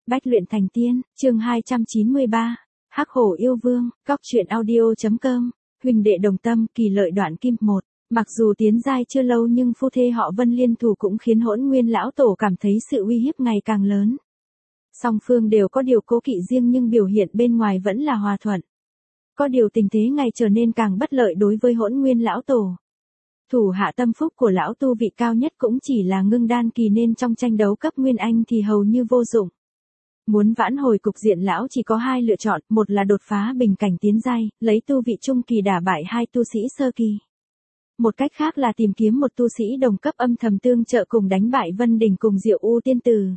Bách luyện thành tiên, chương 293. Hắc hổ yêu vương, góc truyện audio.com. Huỳnh đệ đồng tâm, kỳ lợi đoạn kim 1. Mặc dù tiến giai chưa lâu nhưng phu thê họ Vân liên thủ cũng khiến Hỗn Nguyên lão tổ cảm thấy sự uy hiếp ngày càng lớn. Song phương đều có điều cố kỵ riêng nhưng biểu hiện bên ngoài vẫn là hòa thuận. Có điều tình thế ngày trở nên càng bất lợi đối với Hỗn Nguyên lão tổ. Thủ hạ tâm phúc của lão tu vị cao nhất cũng chỉ là ngưng đan kỳ nên trong tranh đấu cấp Nguyên Anh thì hầu như vô dụng. Muốn vãn hồi cục diện lão chỉ có hai lựa chọn, một là đột phá bình cảnh tiến giai, lấy tu vị trung kỳ đả bại hai tu sĩ sơ kỳ. Một cách khác là tìm kiếm một tu sĩ đồng cấp âm thầm tương trợ cùng đánh bại Vân Đình cùng Diệu U tiên tử.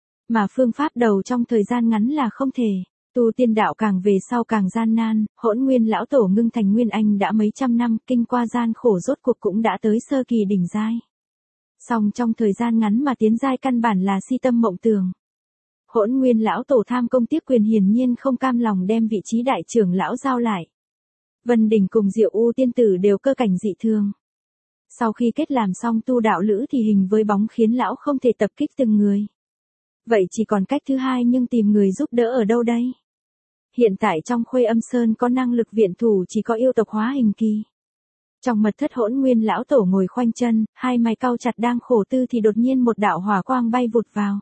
Mà phương pháp đầu trong thời gian ngắn là không thể. Tu tiên đạo càng về sau càng gian nan, Hỗn Nguyên lão tổ ngưng thành Nguyên Anh đã mấy trăm năm, kinh qua gian khổ rốt cuộc cũng đã tới sơ kỳ đỉnh giai. Song trong thời gian ngắn mà tiến giai căn bản là si tâm mộng tưởng. Hỗn Nguyên lão tổ tham công tiếc quyền hiển nhiên không cam lòng đem vị trí đại trưởng lão giao lại. Vân Đình cùng Diệu U tiên tử đều cơ cảnh dị thường. Sau khi kết làm xong tu đạo lữ thì hình với bóng khiến lão không thể tập kích từng người. Vậy chỉ còn cách thứ hai nhưng tìm người giúp đỡ ở đâu đây? Hiện tại trong Khuê Âm Sơn có năng lực viện thủ chỉ có yêu tộc hóa hình kỳ. Trong mật thất Hỗn Nguyên lão tổ ngồi khoanh chân, hai mày cau chặt đang khổ tư thì đột nhiên một đạo hỏa quang bay vụt vào.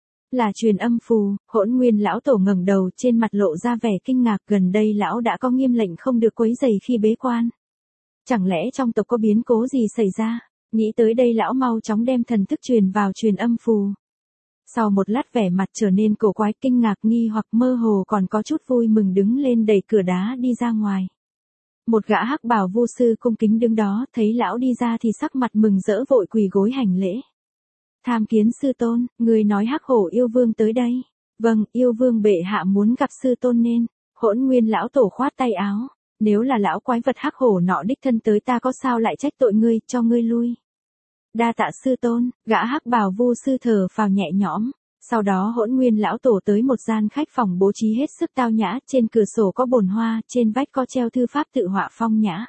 Là truyền âm phù. Hỗn Nguyên lão tổ ngẩng đầu, trên mặt lộ ra vẻ kinh ngạc, gần đây lão đã có nghiêm lệnh không được quấy rầy khi bế quan. Chẳng lẽ trong tộc có biến cố gì xảy ra? Nghĩ tới đây lão mau chóng đem thần thức truyền vào truyền âm phù. Sau một lát vẻ mặt trở nên cổ quái, kinh ngạc, nghi hoặc, mơ hồ còn có chút vui mừng đứng lên đẩy cửa đá đi ra ngoài. Một gã hắc bào vu sư cung kính đứng đó, thấy lão đi ra thì sắc mặt mừng rỡ vội quỳ gối hành lễ. Tham kiến sư tôn, người nói hắc hổ yêu vương tới đây. Vâng, yêu vương bệ hạ muốn gặp sư tôn nên. Hỗn Nguyên lão tổ khoát tay áo. Nếu là lão quái vật hắc hổ nọ đích thân tới ta có sao lại trách tội ngươi, cho ngươi lui. Đa tạ sư tôn, gã hắc bào vu sư thở phào nhẹ nhõm. Sau đó Hỗn Nguyên lão tổ tới một gian khách phòng bố trí hết sức tao nhã, trên cửa sổ có bồn hoa, trên vách có treo thư pháp tự họa phong nhã.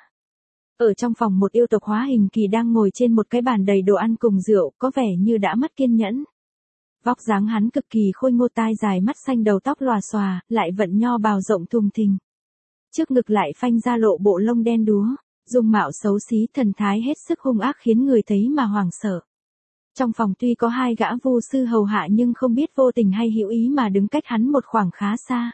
Ở trong phòng một yêu tộc hóa hình kỳ đang ngồi trên một cái bàn đầy đồ ăn cùng rượu, có vẻ như đã mất kiên nhẫn. Vóc dáng hắn cực kỳ khôi ngô, tai dài mắt xanh, đầu tóc lòa xòa, lại vận nho bào rộng thùng thình. Trước ngực lại phanh ra lộ bộ lông đen đúa, dung mạo xấu xí, thần thái hết sức hung ác khiến người thấy mà hoảng sợ. Trong phòng tuy có hai gã vu sư hầu hạ nhưng không biết vô tình hay hữu ý mà đứng cách hắn một khoảng khá xa.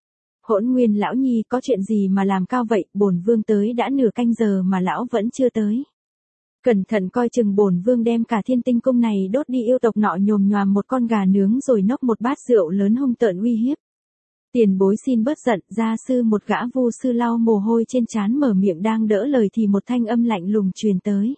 Hỗn Nguyên lão nhi, có chuyện gì mà làm cao vậy, bổn vương tới đã nửa canh giờ mà lão vẫn chưa tới. Cẩn thận coi chừng bổn vương đem cả Thiên Tinh cung này đốt đi, yêu tộc nọ nhồm nhoàm một con gà nướng rồi nốc một bát rượu lớn hung tợn uy hiếp. Tiền bối xin bớt giận, gia sư. Một gã vu sư lau mồ hôi trên trán mở miệng đang đỡ lời thì một thanh âm lạnh lùng truyền tới.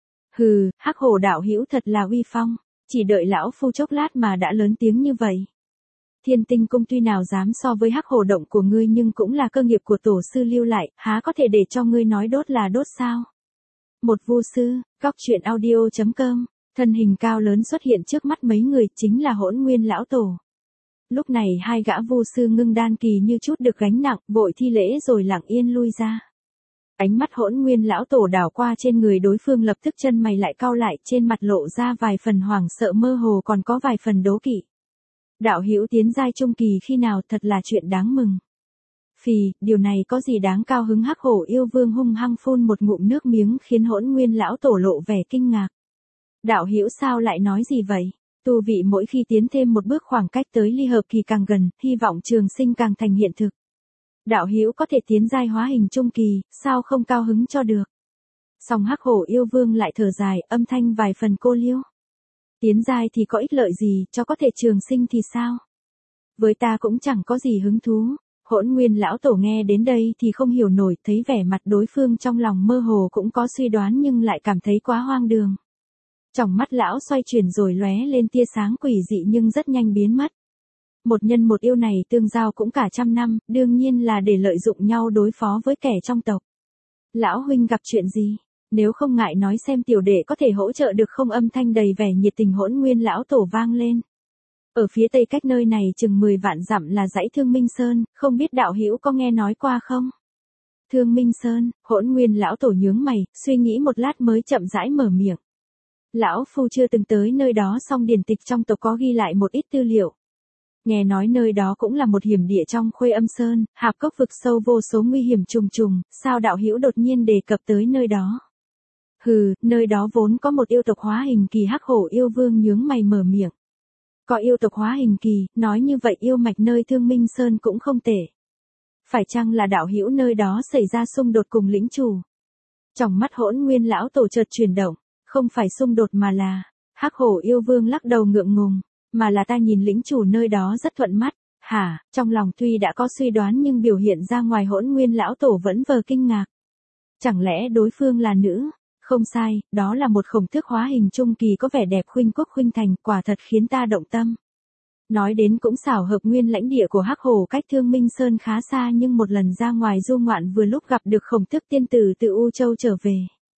Hừ, hắc hổ đạo hữu thật là uy phong, chỉ đợi lão phu chốc lát mà đã lớn tiếng như vậy. Thiên Tinh cung tuy nào dám so với hắc hổ động của ngươi nhưng cũng là cơ nghiệp của tổ sư lưu lại, há có thể để cho ngươi nói đốt là đốt sao? Một vu sư, góc truyện audio.com, thân hình cao lớn xuất hiện trước mắt mấy người, chính là Hỗn Nguyên lão tổ. Lúc này hai gã vu sư ngưng đan kỳ như chút được gánh nặng, vội thi lễ rồi lặng yên lui ra. Ánh mắt Hỗn Nguyên lão tổ đảo qua trên người đối phương, lập tức chân mày lại cau lại, trên mặt lộ ra vài phần hoảng sợ, mơ hồ còn có vài phần đố kỵ. Đạo hữu tiến giai trung kỳ khi nào, thật là chuyện đáng mừng. Phì, điều này có gì đáng cao hứng? Hắc hổ yêu vương hung hăng phun một ngụm nước miếng khiến Hỗn Nguyên lão tổ lộ vẻ kinh ngạc. Đạo hữu sao lại nói gì vậy? Tu vị mỗi khi tiến thêm một bước, khoảng cách tới ly hợp kỳ càng gần, hy vọng trường sinh càng thành hiện thực. Đạo hữu có thể tiến giai hóa hình trung kỳ, sao không cao hứng cho được? Song hắc hổ yêu vương lại thở dài, âm thanh vài phần cô liêu. Tiến giai thì có ích lợi gì, cho có thể trường sinh thì sao? Với ta cũng chẳng có gì hứng thú. Hỗn Nguyên lão tổ nghe đến đây thì không hiểu nổi, thấy vẻ mặt đối phương trong lòng mơ hồ cũng có suy đoán nhưng lại cảm thấy quá hoang đường. Tròng mắt lão xoay chuyển rồi lóe lên tia sáng quỷ dị nhưng rất nhanh biến mất. Một nhân một yêu này tương giao cũng cả trăm năm, đương nhiên là để lợi dụng nhau đối phó với kẻ trong tộc. Lão huynh gặp chuyện gì? Nếu không ngại nói xem tiểu đệ có thể hỗ trợ được không? Âm thanh đầy vẻ nhiệt tình Hỗn Nguyên lão tổ vang lên. Ở phía tây cách nơi này chừng 10 vạn dặm là dãy Thương Minh Sơn, không biết đạo hữu có nghe nói qua không? Thương Minh Sơn, Hỗn Nguyên lão tổ nhướng mày, suy nghĩ một lát mới chậm rãi mở miệng. Lão phu chưa từng tới nơi đó, song điển tịch trong tộc có ghi lại một ít tư liệu. Nghe nói nơi đó cũng là một hiểm địa trong Khuê Âm Sơn, hạp cốc vực sâu vô số nguy hiểm trùng trùng, sao đạo hữu đột nhiên đề cập tới nơi đó? Hừ, nơi đó vốn có một yêu tộc hóa hình kỳ. Hắc Hổ yêu vương nhướng mày mở miệng. Có yêu tộc hóa hình kỳ, nói như vậy yêu mạch nơi Thương Minh Sơn cũng không tệ. Phải chăng là đạo hữu nơi đó xảy ra xung đột cùng lĩnh chủ? Trong mắt Hỗn Nguyên lão tổ chợt chuyển động, không phải xung đột mà là, Hắc Hổ yêu vương lắc đầu ngượng ngùng, mà là ta nhìn lĩnh chủ nơi đó rất thuận mắt. Hả? Trong lòng tuy đã có suy đoán nhưng biểu hiện ra ngoài Hỗn Nguyên lão tổ vẫn vờ kinh ngạc. Chẳng lẽ đối phương là nữ? Không sai, đó là một khổng tước hóa hình trung kỳ có vẻ đẹp khuynh quốc khuynh thành, quả thật khiến ta động tâm. Nói đến cũng xảo hợp, nguyên lãnh địa của Hắc Hổ cách Thương Minh Sơn khá xa, nhưng một lần ra ngoài du ngoạn vừa lúc gặp được khổng tước tiên tử từ U Châu trở về.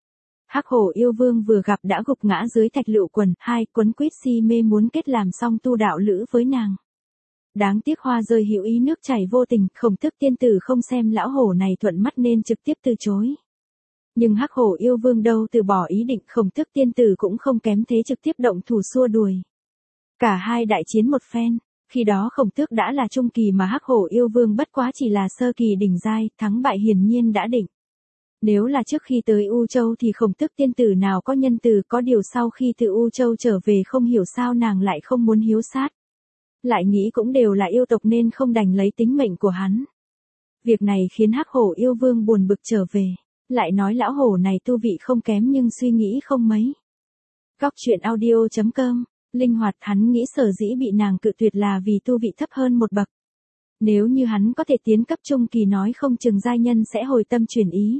Hắc Hổ yêu vương vừa gặp đã gục ngã dưới thạch lựu quần, hai quấn quýt si mê muốn kết làm song tu đạo lữ với nàng. Đáng tiếc hoa rơi hữu ý nước chảy vô tình, khổng tước tiên tử không xem lão hổ này thuận mắt nên trực tiếp từ chối. Nhưng Hắc Hổ yêu vương đâu từ bỏ ý định, khổng tước tiên tử cũng không kém thế, trực tiếp động thủ xua đuổi. Cả hai đại chiến một phen, khi đó khổng tước đã là trung kỳ mà Hắc Hổ yêu vương bất quá chỉ là sơ kỳ đỉnh giai, thắng bại hiển nhiên đã định. Nếu là trước khi tới U Châu thì khổng tước tiên tử nào có nhân từ, có điều sau khi từ U Châu trở về không hiểu sao nàng lại không muốn hiếu sát. Lại nghĩ cũng đều là yêu tộc nên không đành lấy tính mệnh của hắn. Việc này khiến Hắc Hổ yêu vương buồn bực trở về. Lại nói lão hổ này tu vị không kém nhưng suy nghĩ không mấy. Góc truyện audio.com, linh hoạt. Hắn nghĩ sở dĩ bị nàng cự tuyệt là vì tu vị thấp hơn một bậc. Nếu như hắn có thể tiến cấp trung kỳ nói không chừng giai nhân sẽ hồi tâm chuyển ý.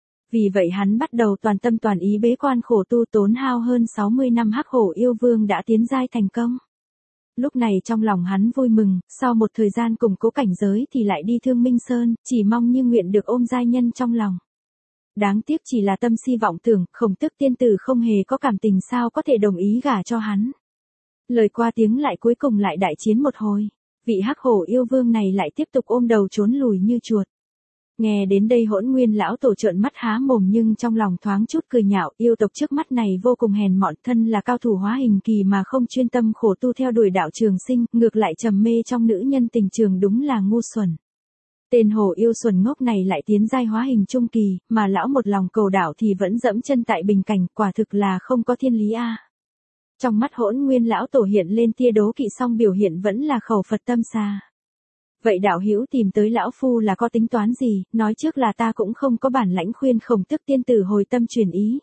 Vì vậy hắn bắt đầu toàn tâm toàn ý bế quan khổ tu, tốn hao hơn 60 năm. Hắc Hổ yêu vương đã tiến giai thành công. Lúc này trong lòng hắn vui mừng, sau một thời gian củng cố cảnh giới thì lại đi Thương Minh Sơn, chỉ mong như nguyện được ôm giai nhân trong lòng. Đáng tiếc chỉ là tâm si vọng tưởng, khổng tước tiên tử không hề có cảm tình, sao có thể đồng ý gả cho hắn. Lời qua tiếng lại, cuối cùng lại đại chiến một hồi. Vị Hắc Hổ yêu vương này lại tiếp tục ôm đầu trốn lùi như chuột. Nghe đến đây Hỗn Nguyên lão tổ trợn mắt há mồm nhưng trong lòng thoáng chút cười nhạo, yêu tộc trước mắt này vô cùng hèn mọn, thân là cao thủ hóa hình kỳ mà không chuyên tâm khổ tu theo đuổi đạo trường sinh, ngược lại trầm mê trong nữ nhân tình trường, đúng là ngu xuẩn. Tên hổ yêu xuẩn ngốc này lại tiến giai hóa hình trung kỳ, mà lão một lòng cầu đạo thì vẫn dẫm chân tại bình cảnh, quả thực là không có thiên lý a. Trong mắt Hỗn Nguyên lão tổ hiện lên tia đố kỵ, song biểu hiện vẫn là khẩu Phật tâm xa. Vậy đạo hữu tìm tới lão phu là có tính toán gì? Nói trước là ta cũng không có bản lãnh khuyên khổng tước tiên tử hồi tâm chuyển ý.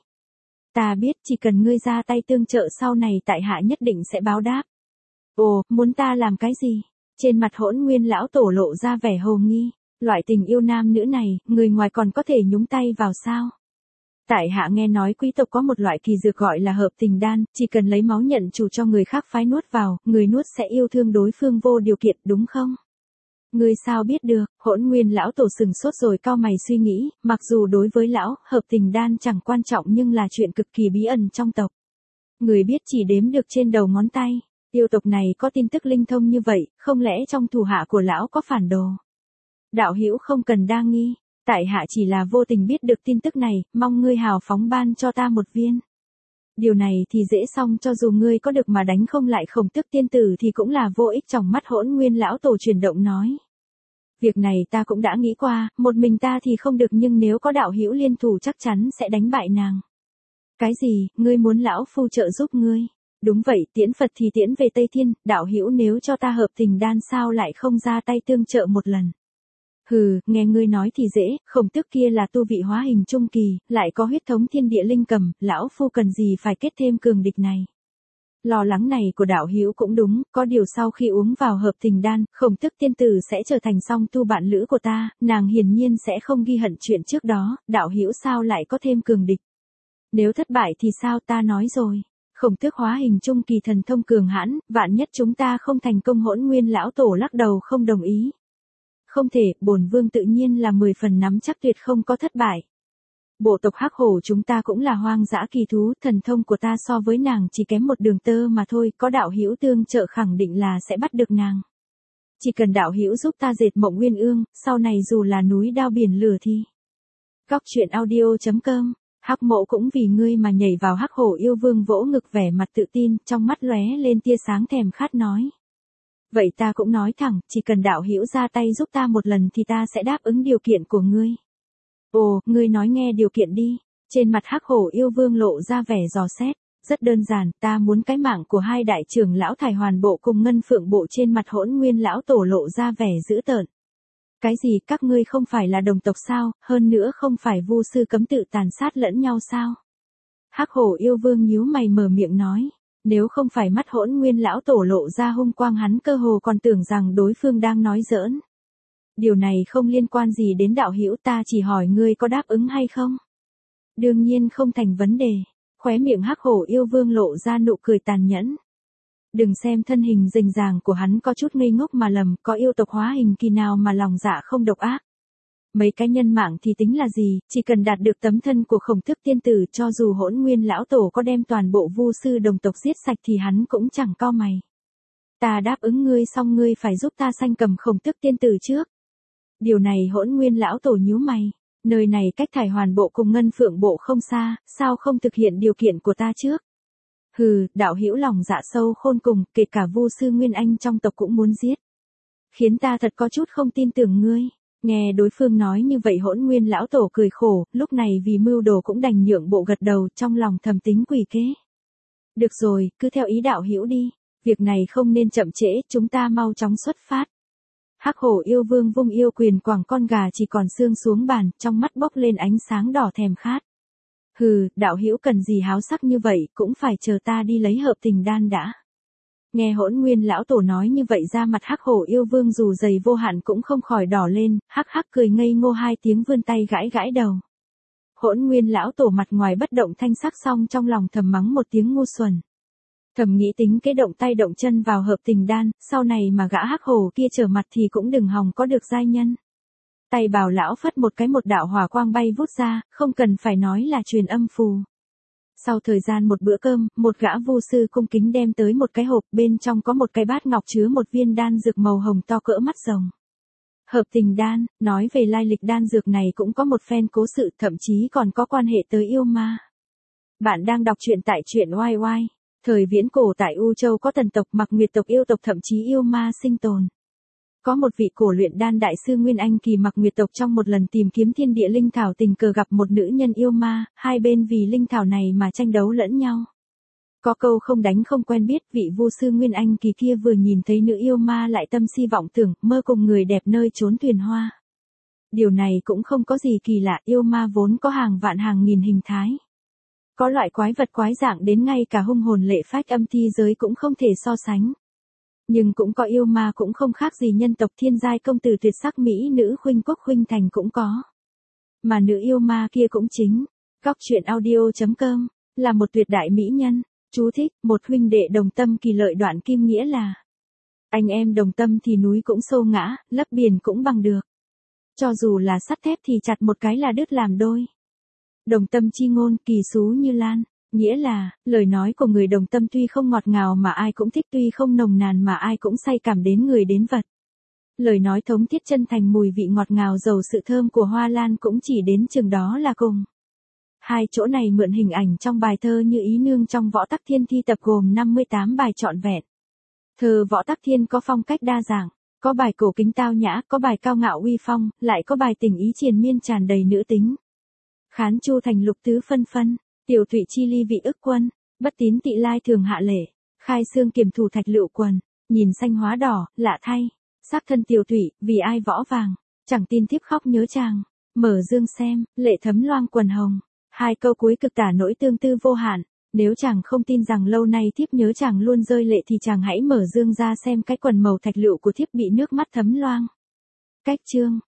Ta biết chỉ cần ngươi ra tay tương trợ sau này tại hạ nhất định sẽ báo đáp. Ồ, muốn ta làm cái gì? Trên mặt Hỗn Nguyên lão tổ lộ ra vẻ hồ nghi. Loại tình yêu nam nữ này, người ngoài còn có thể nhúng tay vào sao? Tại hạ nghe nói quý tộc có một loại kỳ dược gọi là hợp tình đan, chỉ cần lấy máu nhận chủ cho người khác phái nuốt vào, người nuốt sẽ yêu thương đối phương vô điều kiện, đúng không? Ngươi sao biết được? Hỗn Nguyên lão tổ sừng sốt rồi cau mày suy nghĩ, mặc dù đối với lão, hợp tình đan chẳng quan trọng nhưng là chuyện cực kỳ bí ẩn trong tộc. Người biết chỉ đếm được trên đầu ngón tay. Yêu tộc này có tin tức linh thông như vậy, không lẽ trong thủ hạ của lão có phản đồ? Đạo hữu không cần đa nghi, tại hạ chỉ là vô tình biết được tin tức này, mong ngươi hào phóng ban cho ta một viên. Điều này thì dễ xong, cho dù ngươi có được mà đánh không lại khổng tước tiên tử thì cũng là vô ích. Trong mắt Hỗn Nguyên lão tổ chuyển động nói. Việc này ta cũng đã nghĩ qua, một mình ta thì không được nhưng nếu có đạo hữu liên thủ chắc chắn sẽ đánh bại nàng. Cái gì, ngươi muốn lão phu trợ giúp ngươi? Đúng vậy, tiễn Phật thì tiễn về Tây Thiên, đạo hữu nếu cho ta hợp tình đan sao lại không ra tay tương trợ một lần? Hừ, nghe ngươi nói thì dễ, khổng tước kia là tu vị hóa hình trung kỳ, lại có huyết thống thiên địa linh cầm, lão phu cần gì phải kết thêm cường địch này. Lo lắng này của đạo hữu cũng đúng, có điều sau khi uống vào hợp tình đan, khổng tước tiên tử sẽ trở thành song tu bạn lữ của ta, nàng hiển nhiên sẽ không ghi hận chuyện trước đó, đạo hữu sao lại có thêm cường địch. Nếu thất bại thì sao, ta nói rồi. Khổng tước hóa hình trung kỳ thần thông cường hãn, vạn nhất chúng ta không thành công. Hỗn Nguyên lão tổ lắc đầu không đồng ý. Không thể, bổn vương tự nhiên là 10 phần nắm chắc tuyệt không có thất bại. Bộ tộc Hắc Hổ chúng ta cũng là hoang dã kỳ thú, thần thông của ta so với nàng chỉ kém một đường tơ mà thôi, có đạo hữu tương trợ khẳng định là sẽ bắt được nàng. Chỉ cần đạo hữu giúp ta dệt Mộng Nguyên Ương, sau này dù là núi đao biển lửa thì. Góc truyện audio.com, Hắc Mộ cũng vì ngươi mà nhảy vào. Hắc Hổ yêu vương vỗ ngực vẻ mặt tự tin, trong mắt lóe lên tia sáng thèm khát nói. Vậy ta cũng nói thẳng, chỉ cần đạo hữu ra tay giúp ta một lần thì ta sẽ đáp ứng điều kiện của ngươi. Ồ, ngươi nói nghe điều kiện đi. Trên mặt Hắc Hổ Yêu Vương lộ ra vẻ dò xét. Rất đơn giản, ta muốn cái mạng của hai đại trưởng lão Thải Hoàn Bộ cùng Ngân Phượng Bộ. Trên mặt Hỗn Nguyên lão tổ lộ ra vẻ dữ tợn. Cái gì, các ngươi không phải là đồng tộc sao, hơn nữa không phải vu sư cấm tự tàn sát lẫn nhau sao? Hắc Hổ Yêu Vương nhíu mày mở miệng nói. Nếu không phải mắt Hỗn Nguyên lão tổ lộ ra hung quang, hắn cơ hồ còn tưởng rằng đối phương đang nói giỡn. Điều này không liên quan gì đến đạo hữu, ta chỉ hỏi ngươi có đáp ứng hay không? Đương nhiên không thành vấn đề. Khóe miệng Hắc Hổ Yêu Vương lộ ra nụ cười tàn nhẫn. Đừng xem thân hình rình ràng của hắn có chút ngây ngốc mà lầm, có yêu tộc hóa hình kỳ nào mà lòng dạ không độc ác. Mấy cái nhân mạng thì tính là gì, chỉ cần đạt được tấm thân của Khổng Tước tiên tử, cho dù Hỗn Nguyên lão tổ có đem toàn bộ vu sư đồng tộc giết sạch thì hắn cũng chẳng cau mày. Ta đáp ứng ngươi, xong ngươi phải giúp ta sanh cầm Khổng Tước tiên tử trước. Điều này Hỗn Nguyên lão tổ nhíu mày, nơi này cách Thải Hoàn Bộ cùng Ngân Phượng Bộ không xa, sao không thực hiện điều kiện của ta trước? Hừ, đạo hữu lòng dạ sâu khôn cùng, kể cả vu sư Nguyên Anh trong tộc cũng muốn giết. Khiến ta thật có chút không tin tưởng ngươi. Nghe đối phương nói như vậy Hỗn Nguyên lão tổ cười khổ, lúc này vì mưu đồ cũng đành nhượng bộ gật đầu, trong lòng thầm tính quỷ kế. Được rồi, cứ theo ý đạo hữu đi, việc này không nên chậm trễ, chúng ta mau chóng xuất phát. Hắc Hổ Yêu Vương vung yêu quyền quẳng con gà chỉ còn xương xuống bàn, trong mắt bốc lên ánh sáng đỏ thèm khát. Hừ, đạo hữu cần gì háo sắc như vậy, cũng phải chờ ta đi lấy hợp tình đan đã. Nghe Hỗn Nguyên lão tổ nói như vậy, ra mặt Hắc Hổ Yêu Vương dù dày vô hạn cũng không khỏi đỏ lên, hắc hắc cười ngây ngô hai tiếng, vươn tay gãi gãi đầu. Hỗn Nguyên lão tổ mặt ngoài bất động thanh sắc, xong trong lòng thầm mắng một tiếng ngu xuẩn. Thầm nghĩ tính cái động tay động chân vào hợp tình đan, sau này mà gã Hắc Hổ kia trở mặt thì cũng đừng hòng có được giai nhân. Tay Bào lão phất một cái, một đạo hỏa quang bay vút ra, không cần phải nói là truyền âm phù. Sau thời gian một bữa cơm, một gã vu sư cung kính đem tới một cái hộp, bên trong có một cái bát ngọc chứa một viên đan dược màu hồng to cỡ mắt rồng. Hợp tình đan, nói về lai lịch đan dược này cũng có một phen cố sự, thậm chí còn có quan hệ tới yêu ma. Bạn đang đọc truyện tại truyện YY. Thời viễn cổ tại U Châu có Tần tộc, Mặc Nguyệt tộc, yêu tộc, thậm chí yêu ma sinh tồn. Có một vị cổ luyện đan đại sư Nguyên Anh kỳ Mặc Nguyệt tộc trong một lần tìm kiếm thiên địa linh thảo tình cờ gặp một nữ nhân yêu ma, hai bên vì linh thảo này mà tranh đấu lẫn nhau. Có câu không đánh không quen biết, vị vu sư Nguyên Anh kỳ kia vừa nhìn thấy nữ yêu ma lại tâm si vọng tưởng, mơ cùng người đẹp nơi chốn tuyền hoa. Điều này cũng không có gì kỳ lạ, yêu ma vốn có hàng vạn hàng nghìn hình thái. Có loại quái vật quái dạng đến ngay cả hung hồn lệ phách âm thi giới cũng không thể so sánh. Nhưng cũng có yêu ma cũng không khác gì nhân tộc, thiên giai công tử tuyệt sắc mỹ nữ khuynh quốc khuynh thành cũng có. Mà nữ yêu ma kia cũng chính, góc truyện audio.com, là một tuyệt đại mỹ nhân. Chú thích, một huynh đệ đồng tâm kỳ lợi đoạn kim, nghĩa là anh em đồng tâm thì núi cũng xô ngã, lấp biển cũng bằng được. Cho dù là sắt thép thì chặt một cái là đứt làm đôi. Đồng tâm chi ngôn, kỳ xú như lan. Nghĩa là, lời nói của người đồng tâm tuy không ngọt ngào mà ai cũng thích, tuy không nồng nàn mà ai cũng say cảm đến người đến vật. Lời nói thống thiết chân thành, mùi vị ngọt ngào giàu sự thơm của hoa lan cũng chỉ đến chừng đó là cùng. Hai chỗ này mượn hình ảnh trong bài thơ Như Ý Nương trong Võ Tắc Thiên thi tập gồm 58 bài trọn vẹn. Thơ Võ Tắc Thiên có phong cách đa dạng, có bài cổ kính tao nhã, có bài cao ngạo uy phong, lại có bài tình ý triền miên tràn đầy nữ tính. Khán Chu thành lục tứ phân phân. Tiểu Thụy chi ly vị ức quân, bất tín tị lai thường hạ lễ, khai xương kiềm thủ thạch lựu quần, nhìn xanh hóa đỏ, lạ thay, sắc thân Tiểu Thụy, vì ai võ vàng, chẳng tin thiếp khóc nhớ chàng, mở dương xem, lệ thấm loang quần hồng. Hai câu cuối cực tả nỗi tương tư vô hạn, nếu chàng không tin rằng lâu nay thiếp nhớ chàng luôn rơi lệ thì chàng hãy mở dương ra xem cái quần màu thạch lựu của thiếp bị nước mắt thấm loang. Cách chương